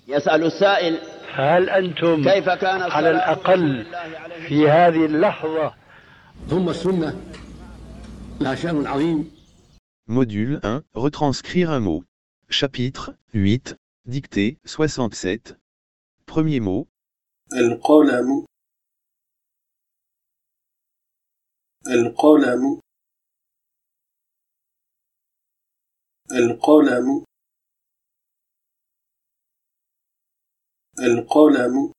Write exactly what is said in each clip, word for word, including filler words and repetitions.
يسأل السائل هل أنتم كيف كان على الأقل في هذه اللحظة؟ ثم السنة لها شأن عظيم. Module un, retranscrire un mot. Chapitre huit, dictée soixante-sept. Premier mot. القلم القلم القلم القلم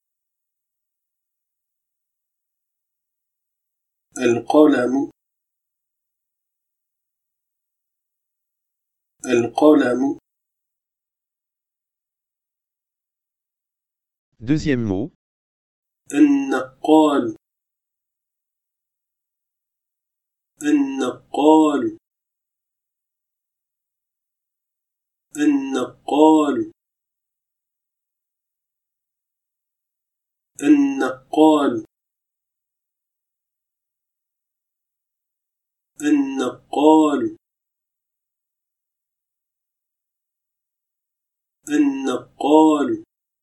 القلم القلم. Deuxième mot. النقال النقال النقال النقال النقال النقال.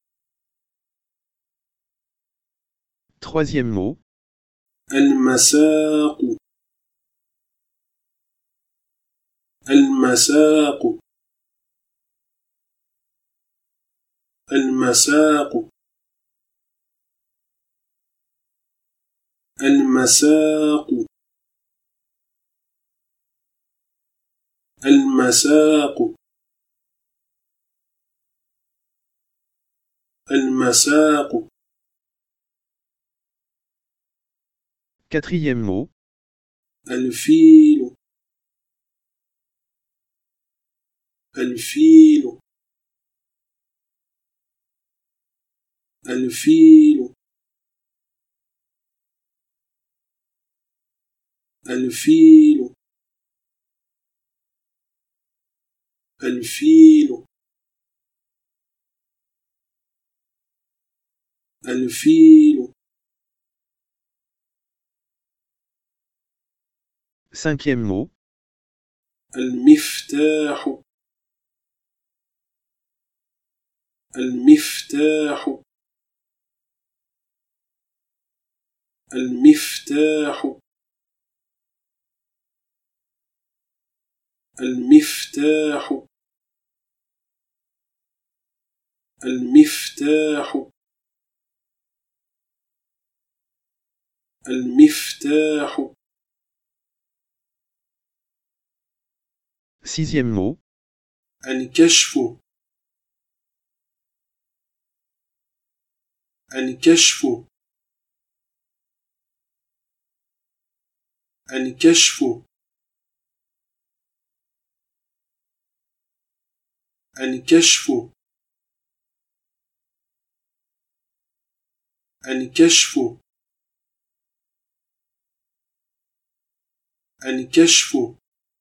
Troisième mot. المساق المساق المساق المساق المساق المساق. Quatrième mot. الفيل الفيل الفيل الفيل الفيل الفيل. Cinquième mot. المفتاح المفتاح المفتاح المفتاح المفتاح المفتاح. Sixième mot. الكشف الكشف الكشف الكشف الكشف الكشف.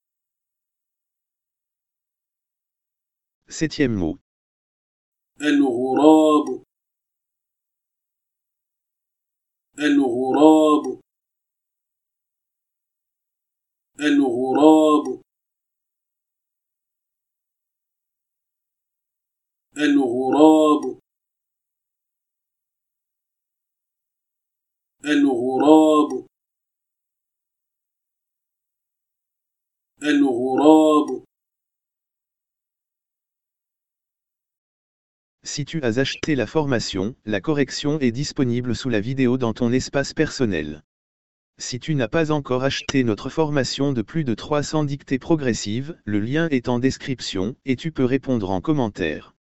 Septième mot. الغراب الغراب الغراب الغراب الغراب الغراب. Si tu as acheté la formation, la correction est disponible sous la vidéo dans ton espace personnel. Si tu n'as pas encore acheté notre formation de plus de trois cents dictées progressives, le lien est en description, et tu peux répondre en commentaire.